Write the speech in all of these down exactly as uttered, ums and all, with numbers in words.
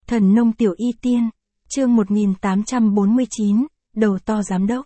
Thần nông tiểu y tiên, chương một nghìn tám trăm bốn mươi chín, đầu to giám đốc.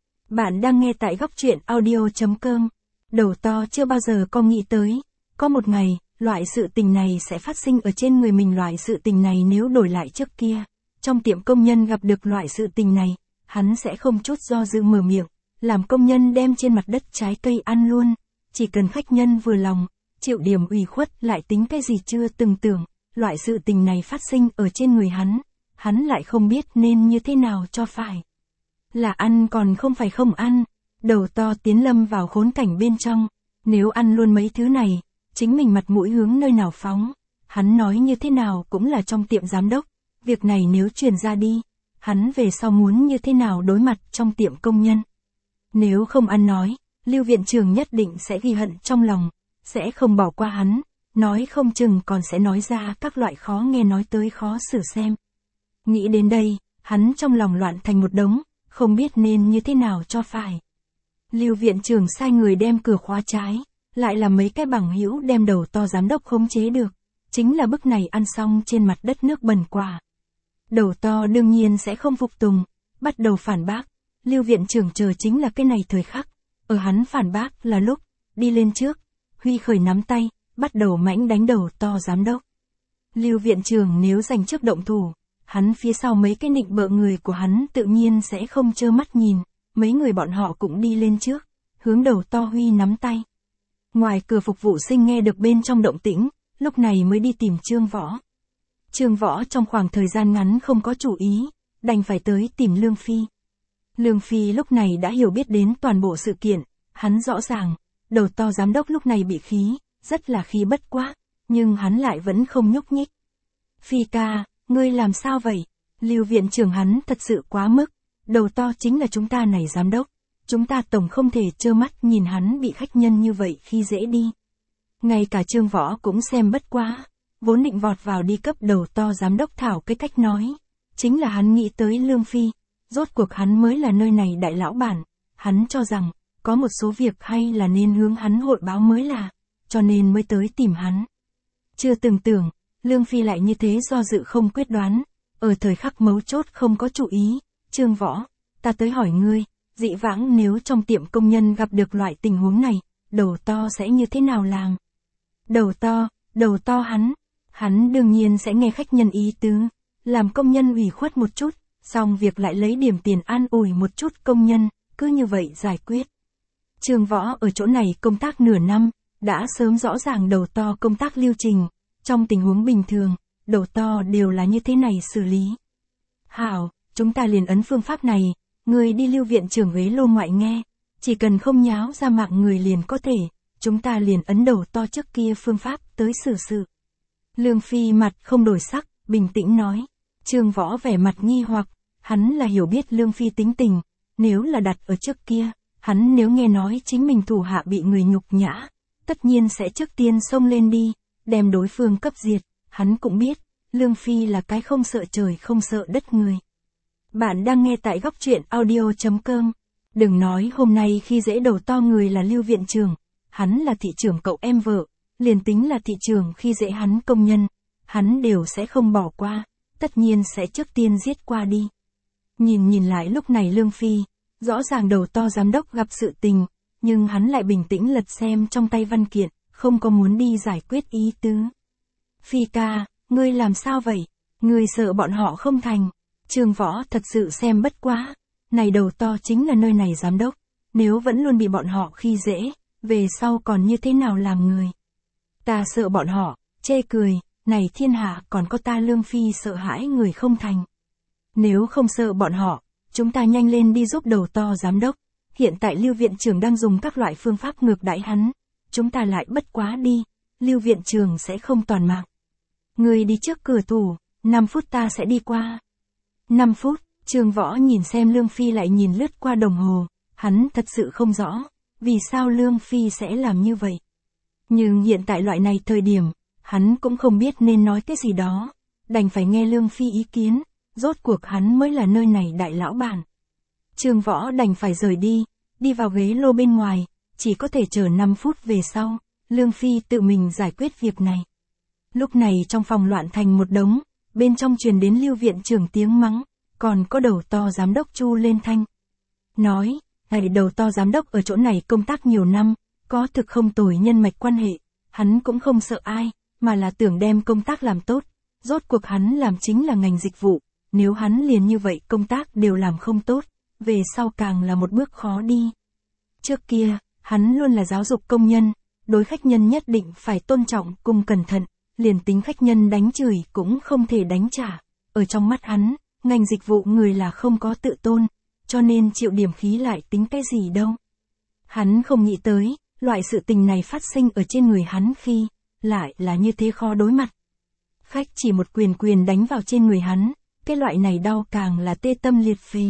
Bạn đang nghe tại góc truyện audio.com. Đầu to chưa bao giờ có nghĩ tới, có một ngày, loại sự tình này sẽ phát sinh ở trên người mình. Loại sự tình này nếu đổi lại trước kia, trong tiệm công nhân gặp được loại sự tình này, hắn sẽ không chút do dự mở miệng, làm công nhân đem trên mặt đất trái cây ăn luôn, chỉ cần khách nhân vừa lòng, chịu điểm ủy khuất lại tính cái gì. Chưa từng tưởng, loại sự tình này phát sinh ở trên người hắn, hắn lại không biết nên như thế nào cho phải. Là ăn còn không phải không ăn, đầu to tiến lâm vào khốn cảnh bên trong, nếu ăn luôn mấy thứ này, chính mình mặt mũi hướng nơi nào phóng, hắn nói như thế nào cũng là trong tiệm giám đốc, việc này nếu truyền ra đi, hắn về sau muốn như thế nào đối mặt trong tiệm công nhân. Nếu không ăn nói, Lưu viện trưởng nhất định sẽ ghi hận trong lòng, sẽ không bỏ qua hắn, nói không chừng còn sẽ nói ra các loại khó nghe nói tới khó xử xem. Nghĩ đến đây, hắn trong lòng loạn thành một đống, không biết nên như thế nào cho phải. Lưu viện trưởng sai người đem cửa khóa trái, lại là mấy cái bằng hữu đem đầu to giám đốc khống chế được, chính là bức này ăn xong trên mặt đất nước bẩn quả. Đầu to đương nhiên sẽ không phục tùng, bắt đầu phản bác. Lưu viện trưởng chờ chính là cái này thời khắc, ở hắn phản bác là lúc, đi lên trước, huy khởi nắm tay, bắt đầu mãnh đánh đầu to giám đốc. Lưu viện trưởng nếu giành trước động thủ, hắn phía sau mấy cái nịnh bợ người của hắn tự nhiên sẽ không trơ mắt nhìn, mấy người bọn họ cũng đi lên trước, hướng đầu to huy nắm tay. Ngoài cửa phục vụ sinh nghe được bên trong động tĩnh, lúc này mới đi tìm Trương Võ. Trương Võ trong khoảng thời gian ngắn không có chủ ý, đành phải tới tìm Lương Phi. Lương Phi lúc này đã hiểu biết đến toàn bộ sự kiện, hắn rõ ràng, đầu to giám đốc lúc này bị khí, rất là khí bất quá, nhưng hắn lại vẫn không nhúc nhích. Phi ca, ngươi làm sao vậy? Lưu viện trưởng hắn thật sự quá mức, đầu to chính là chúng ta này giám đốc, chúng ta tổng không thể trơ mắt nhìn hắn bị khách nhân như vậy khi dễ đi. Ngay cả Trương Võ cũng xem bất quá, vốn định vọt vào đi cấp đầu to giám đốc thảo cái cách nói, chính là hắn nghĩ tới Lương Phi, rốt cuộc hắn mới là nơi này đại lão bản, hắn cho rằng, có một số việc hay là nên hướng hắn hội báo mới là, cho nên mới tới tìm hắn. Chưa từng tưởng, Lương Phi lại như thế do dự không quyết đoán, ở thời khắc mấu chốt không có chủ ý. Trương Võ, ta tới hỏi ngươi, dị vãng nếu trong tiệm công nhân gặp được loại tình huống này, đầu to sẽ như thế nào làm? Đầu to, đầu to hắn, hắn đương nhiên sẽ nghe khách nhân ý tứ, làm công nhân ủy khuất một chút, xong việc lại lấy điểm tiền an ủi một chút công nhân, cứ như vậy giải quyết. Trương Võ ở chỗ này công tác nửa năm, đã sớm rõ ràng đầu to công tác lưu trình, trong tình huống bình thường, đầu to đều là như thế này xử lý. Hảo, chúng ta liền ấn phương pháp này, người đi Lưu viện trưởng ghế lô ngoại nghe, chỉ cần không nháo ra mạng người liền có thể, chúng ta liền ấn đầu to trước kia phương pháp tới xử sự. Lương Phi mặt không đổi sắc, bình tĩnh nói. Trương Võ vẻ mặt nghi hoặc, hắn là hiểu biết Lương Phi tính tình, nếu là đặt ở trước kia, hắn nếu nghe nói chính mình thủ hạ bị người nhục nhã, tất nhiên sẽ trước tiên xông lên đi, đem đối phương cấp diệt, hắn cũng biết, Lương Phi là cái không sợ trời không sợ đất người. Bạn đang nghe tại góc truyện audio.com, đừng nói hôm nay khi dễ đầu to người là Lưu viện trưởng, hắn là thị trưởng cậu em vợ, liền tính là thị trưởng khi dễ hắn công nhân, hắn đều sẽ không bỏ qua, tất nhiên sẽ trước tiên giết qua đi. Nhìn nhìn lại lúc này Lương Phi, rõ ràng đầu to giám đốc gặp sự tình, nhưng hắn lại bình tĩnh lật xem trong tay văn kiện, không có muốn đi giải quyết ý tứ. Phi ca, ngươi làm sao vậy? Ngươi sợ bọn họ không thành. Trương Võ thật sự xem bất quá, này đầu to chính là nơi này giám đốc, nếu vẫn luôn bị bọn họ khi dễ, về sau còn như thế nào làm người? Ta sợ bọn họ, chê cười, này thiên hạ còn có ta Lương Phi sợ hãi người không thành. Nếu không sợ bọn họ, chúng ta nhanh lên đi giúp đầu to giám đốc, hiện tại Lưu viện trưởng đang dùng các loại phương pháp ngược đãi hắn, chúng ta lại bất quá đi, Lưu viện trưởng sẽ không toàn mạng. Người đi trước cửa tủ, năm phút ta sẽ đi qua. năm phút, Trương Võ nhìn xem Lương Phi lại nhìn lướt qua đồng hồ, hắn thật sự không rõ, vì sao Lương Phi sẽ làm như vậy. Nhưng hiện tại loại này thời điểm, hắn cũng không biết nên nói cái gì đó, đành phải nghe Lương Phi ý kiến, rốt cuộc hắn mới là nơi này đại lão bản. Trương Võ đành phải rời đi, đi vào ghế lô bên ngoài, chỉ có thể chờ năm phút về sau, Lương Phi tự mình giải quyết việc này. Lúc này trong phòng loạn thành một đống, bên trong truyền đến Lưu viện trưởng tiếng mắng, còn có đầu to giám đốc Chu lên thanh. Nói, này đầu to giám đốc ở chỗ này công tác nhiều năm, có thực không tồi nhân mạch quan hệ, hắn cũng không sợ ai, mà là tưởng đem công tác làm tốt, rốt cuộc hắn làm chính là ngành dịch vụ, nếu hắn liền như vậy công tác đều làm không tốt, về sau càng là một bước khó đi. Trước kia, hắn luôn là giáo dục công nhân, đối khách nhân nhất định phải tôn trọng cùng cẩn thận, liền tính khách nhân đánh chửi cũng không thể đánh trả. Ở trong mắt hắn, ngành dịch vụ người là không có tự tôn, cho nên chịu điểm khí lại tính cái gì đâu. Hắn không nghĩ tới, loại sự tình này phát sinh ở trên người hắn khi, lại là như thế khó đối mặt. Khách chỉ một quyền quyền đánh vào trên người hắn, cái loại này đau càng là tê tâm liệt phế.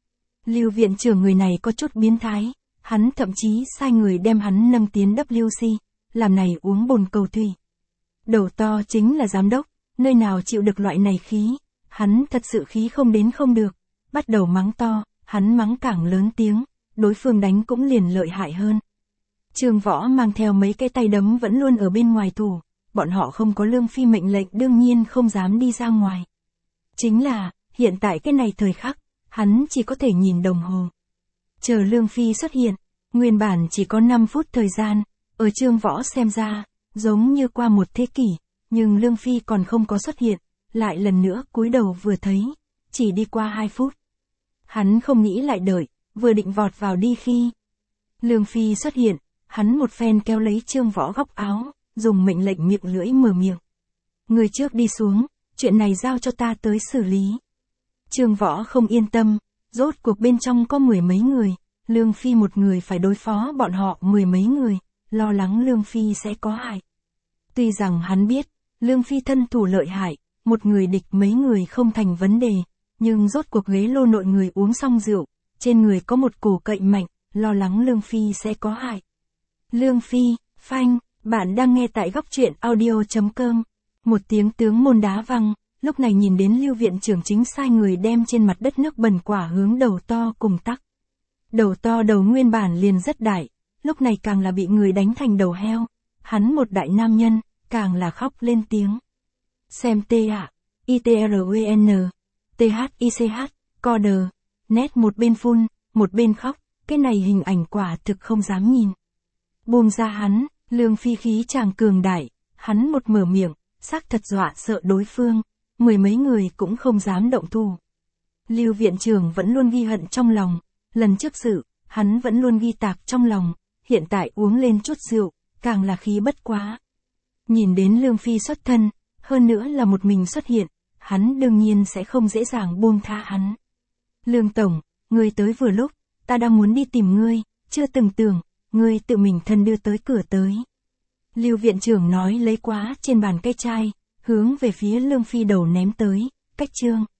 Lưu viện trưởng người này có chút biến thái, hắn thậm chí sai người đem hắn nâng tiến vê kép xê, làm này uống bồn cầu thủy. Đầu to chính là giám đốc, nơi nào chịu được loại này khí, hắn thật sự khí không đến không được, bắt đầu mắng to, hắn mắng càng lớn tiếng, đối phương đánh cũng liền lợi hại hơn. Trương Võ mang theo mấy cái tay đấm vẫn luôn ở bên ngoài thủ, bọn họ không có Lương Phi mệnh lệnh đương nhiên không dám đi ra ngoài. Chính là, hiện tại cái này thời khắc, hắn chỉ có thể nhìn đồng hồ. Chờ Lương Phi xuất hiện, nguyên bản chỉ có năm phút thời gian, ở Trương Võ xem ra, giống như qua một thế kỷ, nhưng Lương Phi còn không có xuất hiện, lại lần nữa cúi đầu vừa thấy, chỉ đi qua hai phút. Hắn không nghĩ lại đợi, vừa định vọt vào đi khi Lương Phi xuất hiện, hắn một phen kéo lấy Trương Võ góc áo, dùng mệnh lệnh miệng lưỡi mở miệng. Người trước đi xuống, chuyện này giao cho ta tới xử lý. Trương Võ không yên tâm, rốt cuộc bên trong có mười mấy người, Lương Phi một người phải đối phó bọn họ mười mấy người, lo lắng Lương Phi sẽ có hại. Tuy rằng hắn biết, Lương Phi thân thủ lợi hại, một người địch mấy người không thành vấn đề, nhưng rốt cuộc ghế lô nội người uống xong rượu, trên người có một cổ cậy mạnh, lo lắng Lương Phi sẽ có hại. Lương Phi, phanh, bạn đang nghe tại góc truyện audio chấm com. Một tiếng tướng môn đá văng, lúc này nhìn đến Lưu viện trưởng chính sai người đem trên mặt đất nước bẩn quả hướng đầu to cùng tắc. Đầu to đầu nguyên bản liền rất đại, lúc này càng là bị người đánh thành đầu heo, hắn một đại nam nhân, càng là khóc lên tiếng. Xem T ạ, I T R U N, T H I C H, Coder, nét một bên phun, một bên khóc, cái này hình ảnh quả thực không dám nhìn. Buông ra hắn, Lương Phi khí chàng cường đại, hắn một mở miệng, xác thật dọa sợ đối phương, mười mấy người cũng không dám động thủ. Lưu viện trưởng vẫn luôn ghi hận trong lòng, lần trước sự, hắn vẫn luôn ghi tạc trong lòng, hiện tại uống lên chút rượu, càng là khí bất quá. Nhìn đến Lương Phi xuất thân, hơn nữa là một mình xuất hiện, hắn đương nhiên sẽ không dễ dàng buông tha hắn. Lương Tổng, ngươi tới vừa lúc, ta đang muốn đi tìm ngươi, chưa từng tưởng, ngươi tự mình thân đưa tới cửa tới. Lưu viện trưởng nói lấy quá trên bàn cây chai, hướng về phía Lương Phi đầu ném tới, cách trương.